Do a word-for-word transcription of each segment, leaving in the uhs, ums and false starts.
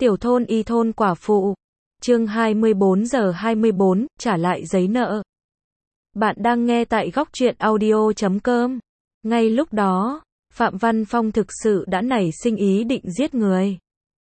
Tiểu thôn y thôn quả phụ. Chương hai mươi bốn giờ hai mươi bốn, trả lại giấy nợ. Bạn đang nghe tại góc truyện audio chấm com. Ngay lúc đó, Phạm Văn Phong thực sự đã nảy sinh ý định giết người.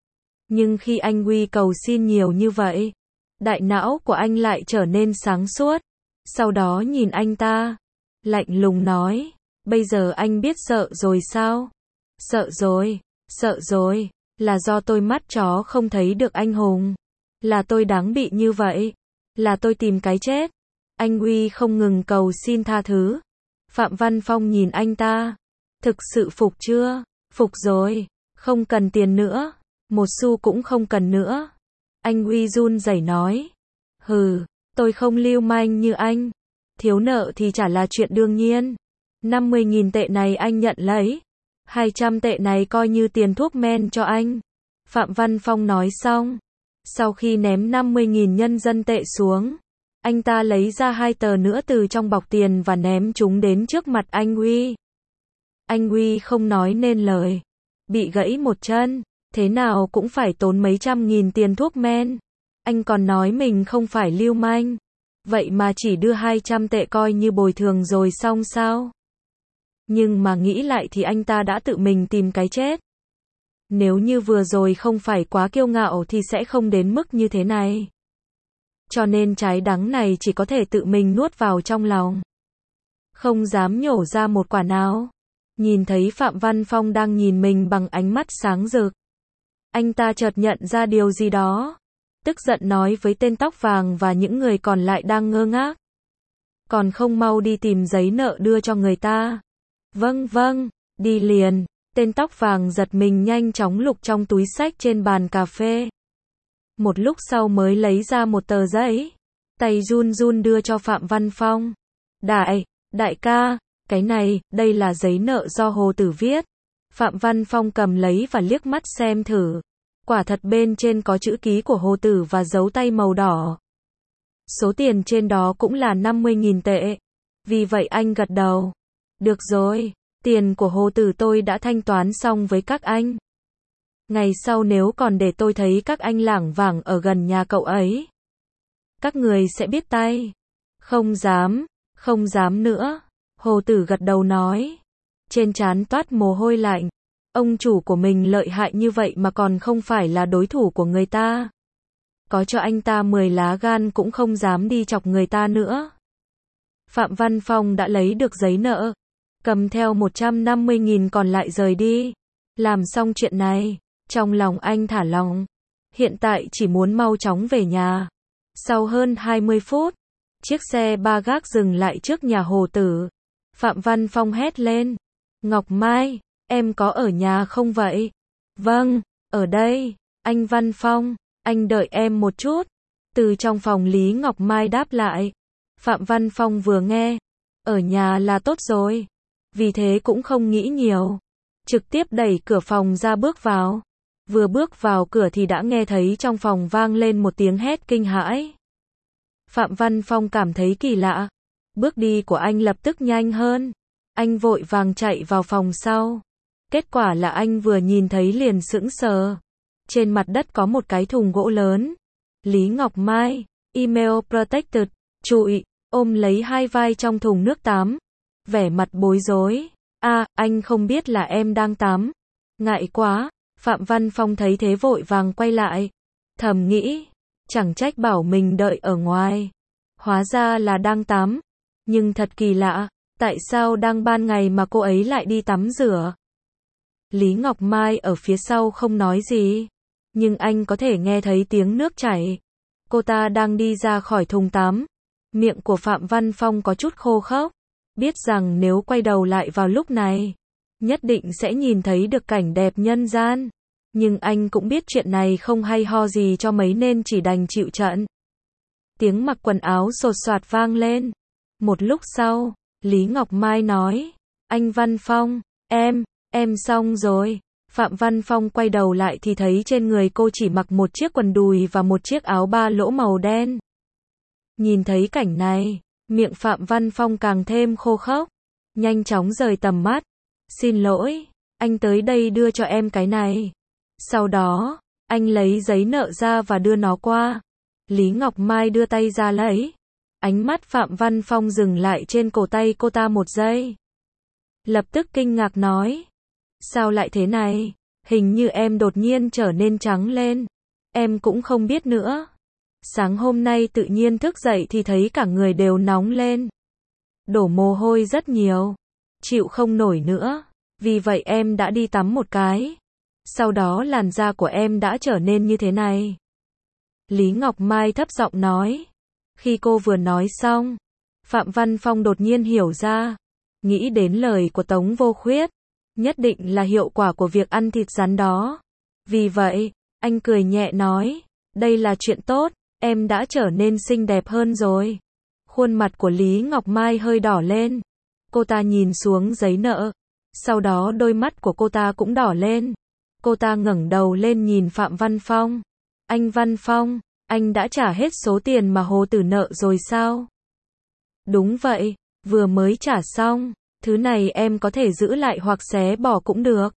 Nhưng khi anh Huy cầu xin nhiều như vậy, đại não của anh lại trở nên sáng suốt. Sau đó nhìn anh ta, lạnh lùng nói, bây giờ anh biết sợ rồi sao? Sợ rồi, sợ rồi, là do tôi mắt chó không thấy được anh hùng. Là tôi đáng bị như vậy. Là tôi tìm cái chết. Anh Huy không ngừng cầu xin tha thứ. Phạm Văn Phong nhìn anh ta. Thực sự phục chưa? Phục rồi. Không cần tiền nữa. Một xu cũng không cần nữa. Anh Huy run rẩy nói. Hừ, tôi không lưu manh như anh. Thiếu nợ thì trả là chuyện đương nhiên. năm mươi nghìn tệ này anh nhận lấy. hai trăm tệ này coi như tiền thuốc men cho anh. Phạm Văn Phong nói xong. Sau khi ném năm mươi nghìn nhân dân tệ xuống, anh ta lấy ra hai tờ nữa từ trong bọc tiền và ném chúng đến trước mặt anh Huy. Anh Huy không nói nên lời. Bị gãy một chân, thế nào cũng phải tốn mấy trăm nghìn tiền thuốc men. Anh còn nói mình không phải lưu manh. Vậy mà chỉ đưa hai trăm tệ coi như bồi thường rồi xong sao? Nhưng mà nghĩ lại thì anh ta đã tự mình tìm cái chết. Nếu như vừa rồi không phải quá kiêu ngạo thì sẽ không đến mức như thế này. Cho nên trái đắng này chỉ có thể tự mình nuốt vào trong lòng. Không dám nhổ ra một quả nào. Nhìn thấy Phạm Văn Phong đang nhìn mình bằng ánh mắt sáng rực. Anh ta chợt nhận ra điều gì đó. Tức giận nói với tên tóc vàng và những người còn lại đang ngơ ngác. Còn không mau đi tìm giấy nợ đưa cho người ta. Vâng vâng, đi liền. Tên tóc vàng giật mình nhanh chóng lục trong túi xách trên bàn cà phê. Một lúc sau mới lấy ra một tờ giấy. Tay run run đưa cho Phạm Văn Phong. Đại, đại ca, cái này, đây là giấy nợ do Hồ Tử viết. Phạm Văn Phong cầm lấy và liếc mắt xem thử. Quả thật bên trên có chữ ký của Hồ Tử và dấu tay màu đỏ. Số tiền trên đó cũng là năm mươi nghìn tệ. Vì vậy anh gật đầu. Được rồi. Tiền của Hồ Tử tôi đã thanh toán xong với các anh. Ngày sau nếu còn để tôi thấy các anh lảng vảng ở gần nhà cậu ấy, các người sẽ biết tay. Không dám, không dám nữa. Hồ Tử gật đầu nói. Trên trán toát mồ hôi lạnh. Ông chủ của mình lợi hại như vậy mà còn không phải là đối thủ của người ta. Có cho anh ta mười lá gan cũng không dám đi chọc người ta nữa. Phạm Văn Phong đã lấy được giấy nợ. Cầm theo một trăm năm mươi nghìn còn lại rời đi. Làm xong chuyện này, trong lòng anh thả lỏng. Hiện tại chỉ muốn mau chóng về nhà. Sau hơn hai mươi phút, chiếc xe ba gác dừng lại trước nhà Hồ Tử. Phạm Văn Phong hét lên. Ngọc Mai, em có ở nhà không vậy? Vâng, ở đây. Anh Văn Phong, anh đợi em một chút. Từ trong phòng Lý Ngọc Mai đáp lại. Phạm Văn Phong vừa nghe. Ở nhà là tốt rồi. Vì thế cũng không nghĩ nhiều. Trực tiếp đẩy cửa phòng ra bước vào. Vừa bước vào cửa thì đã nghe thấy trong phòng vang lên một tiếng hét kinh hãi. Phạm Văn Phong cảm thấy kỳ lạ. Bước đi của anh lập tức nhanh hơn. Anh vội vàng chạy vào phòng sau. Kết quả là anh vừa nhìn thấy liền sững sờ. Trên mặt đất có một cái thùng gỗ lớn. Lý Ngọc Mai, email protected, trụi, ôm lấy hai vai trong thùng nước tắm. Vẻ mặt bối rối. A, à, anh không biết là em đang tắm. Ngại quá. Phạm Văn Phong thấy thế vội vàng quay lại. Thầm nghĩ. Chẳng trách bảo mình đợi ở ngoài. Hóa ra là đang tắm. Nhưng thật kỳ lạ. Tại sao đang ban ngày mà cô ấy lại đi tắm rửa? Lý Ngọc Mai ở phía sau không nói gì. Nhưng anh có thể nghe thấy tiếng nước chảy. Cô ta đang đi ra khỏi thùng tắm. Miệng của Phạm Văn Phong có chút khô khốc. Biết rằng nếu quay đầu lại vào lúc này, nhất định sẽ nhìn thấy được cảnh đẹp nhân gian. Nhưng anh cũng biết chuyện này không hay ho gì cho mấy nên chỉ đành chịu trận. Tiếng mặc quần áo sột soạt vang lên. Một lúc sau, Lý Ngọc Mai nói. Anh Văn Phong, em, em xong rồi. Phạm Văn Phong quay đầu lại thì thấy trên người cô chỉ mặc một chiếc quần đùi và một chiếc áo ba lỗ màu đen. Nhìn thấy cảnh này, miệng Phạm Văn Phong càng thêm khô khốc. Nhanh chóng rời tầm mắt. Xin lỗi, anh tới đây đưa cho em cái này. Sau đó, Anh lấy giấy nợ ra và đưa nó qua. Lý Ngọc Mai đưa tay ra lấy. Ánh mắt Phạm Văn Phong dừng lại trên cổ tay cô ta một giây. Lập tức kinh ngạc nói. Sao lại thế này? Hình như em đột nhiên trở nên trắng lên. Em cũng không biết nữa. Sáng hôm nay tự nhiên thức dậy thì thấy cả người đều nóng lên. Đổ mồ hôi rất nhiều. Chịu không nổi nữa. Vì vậy em đã đi tắm một cái. Sau đó làn da của em đã trở nên như thế này. Lý Ngọc Mai thấp giọng nói. Khi cô vừa nói xong, Phạm Văn Phong đột nhiên hiểu ra. Nghĩ đến lời của Tống Vô Khuyết. Nhất định là hiệu quả của việc ăn thịt rắn đó. Vì vậy, anh cười nhẹ nói. Đây là chuyện tốt, em đã trở nên xinh đẹp hơn rồi. Khuôn mặt của Lý Ngọc Mai hơi đỏ lên. Cô ta nhìn xuống giấy nợ. Sau đó đôi mắt của cô ta cũng đỏ lên. Cô ta ngẩng đầu lên nhìn Phạm Văn Phong. Anh Văn Phong, anh đã trả hết số tiền mà Hồ Tử nợ rồi sao? Đúng vậy, vừa mới trả xong. Thứ này em có thể giữ lại hoặc xé bỏ cũng được.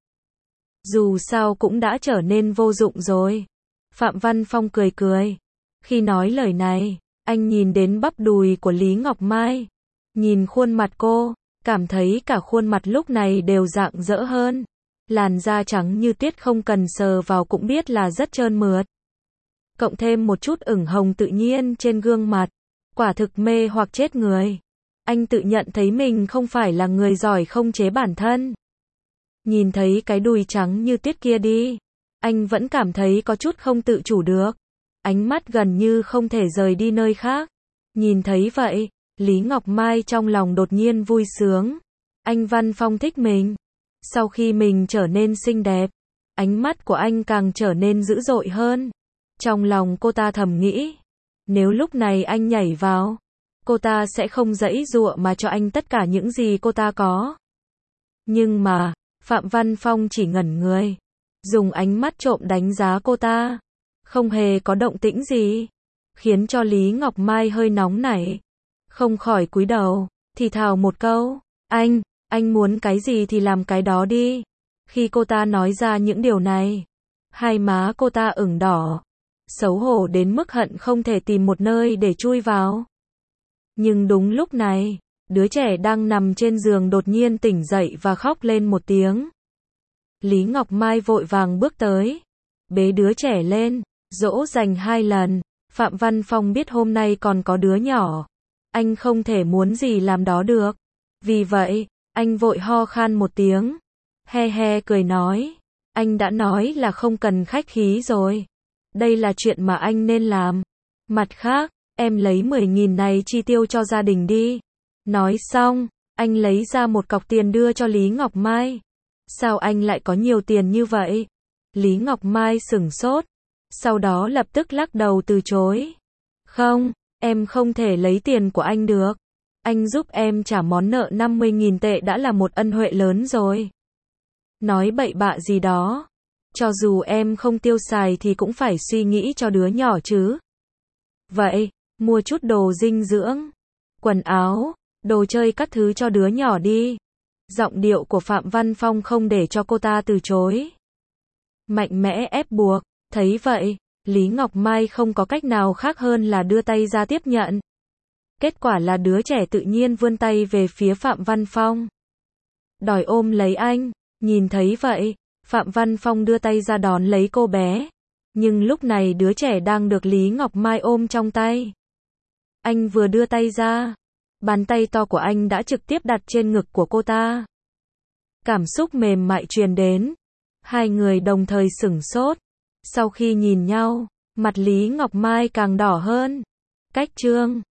Dù sao cũng đã trở nên vô dụng rồi. Phạm Văn Phong cười cười. Khi nói lời này, anh nhìn đến bắp đùi của Lý Ngọc Mai. Nhìn khuôn mặt cô, cảm thấy cả khuôn mặt lúc này đều rạng rỡ hơn. Làn da trắng như tuyết không cần sờ vào cũng biết là rất trơn mượt. Cộng thêm một chút ửng hồng tự nhiên trên gương mặt. Quả thực mê hoặc chết người. Anh tự nhận thấy mình không phải là người giỏi không chế bản thân. Nhìn thấy cái đùi trắng như tuyết kia đi. Anh vẫn cảm thấy có chút không tự chủ được. Ánh mắt gần như không thể rời đi nơi khác. Nhìn thấy vậy, Lý Ngọc Mai trong lòng đột nhiên vui sướng. Anh Văn Phong thích mình. Sau khi mình trở nên xinh đẹp, ánh mắt của anh càng trở nên dữ dội hơn. Trong lòng cô ta thầm nghĩ. Nếu lúc này anh nhảy vào, cô ta sẽ không giãy giụa mà cho anh tất cả những gì cô ta có. Nhưng mà, Phạm Văn Phong chỉ ngẩn người. Dùng ánh mắt trộm đánh giá cô ta. Không hề có động tĩnh gì. Khiến cho Lý Ngọc Mai hơi nóng nảy. Không khỏi cúi đầu, thì thào một câu. Anh, anh muốn cái gì thì làm cái đó đi. Khi cô ta nói ra những điều này, hai má cô ta ửng đỏ. Xấu hổ đến mức hận không thể tìm một nơi để chui vào. Nhưng đúng lúc này, đứa trẻ đang nằm trên giường đột nhiên tỉnh dậy và khóc lên một tiếng. Lý Ngọc Mai vội vàng bước tới, bế đứa trẻ lên, dỗ dành hai lần. Phạm Văn Phong biết hôm nay còn có đứa nhỏ. Anh không thể muốn gì làm đó được. Vì vậy, anh vội ho khan một tiếng. He he cười nói. Anh đã nói là không cần khách khí rồi. Đây là chuyện mà anh nên làm. Mặt khác, em lấy mười nghìn này chi tiêu cho gia đình đi. Nói xong, anh lấy ra một cọc tiền đưa cho Lý Ngọc Mai. Sao anh lại có nhiều tiền như vậy? Lý Ngọc Mai sửng sốt. Sau đó lập tức lắc đầu từ chối. Không, em không thể lấy tiền của anh được. Anh giúp em trả món nợ năm mươi nghìn tệ đã là một ân huệ lớn rồi. Nói bậy bạ gì đó. Cho dù em không tiêu xài thì cũng phải suy nghĩ cho đứa nhỏ chứ. Vậy, mua chút đồ dinh dưỡng, quần áo, đồ chơi các thứ cho đứa nhỏ đi. Giọng điệu của Phạm Văn Phong không để cho cô ta từ chối. Mạnh mẽ ép buộc. Thấy vậy, Lý Ngọc Mai không có cách nào khác hơn là đưa tay ra tiếp nhận. Kết quả là đứa trẻ tự nhiên vươn tay về phía Phạm Văn Phong. Đòi ôm lấy anh. Nhìn thấy vậy, Phạm Văn Phong đưa tay ra đón lấy cô bé. Nhưng lúc này đứa trẻ đang được Lý Ngọc Mai ôm trong tay. Anh vừa đưa tay ra, bàn tay to của anh đã trực tiếp đặt trên ngực của cô ta. Cảm xúc mềm mại truyền đến. Hai người đồng thời sửng sốt. Sau khi nhìn nhau, mặt Lý Ngọc Mai càng đỏ hơn. Cách chương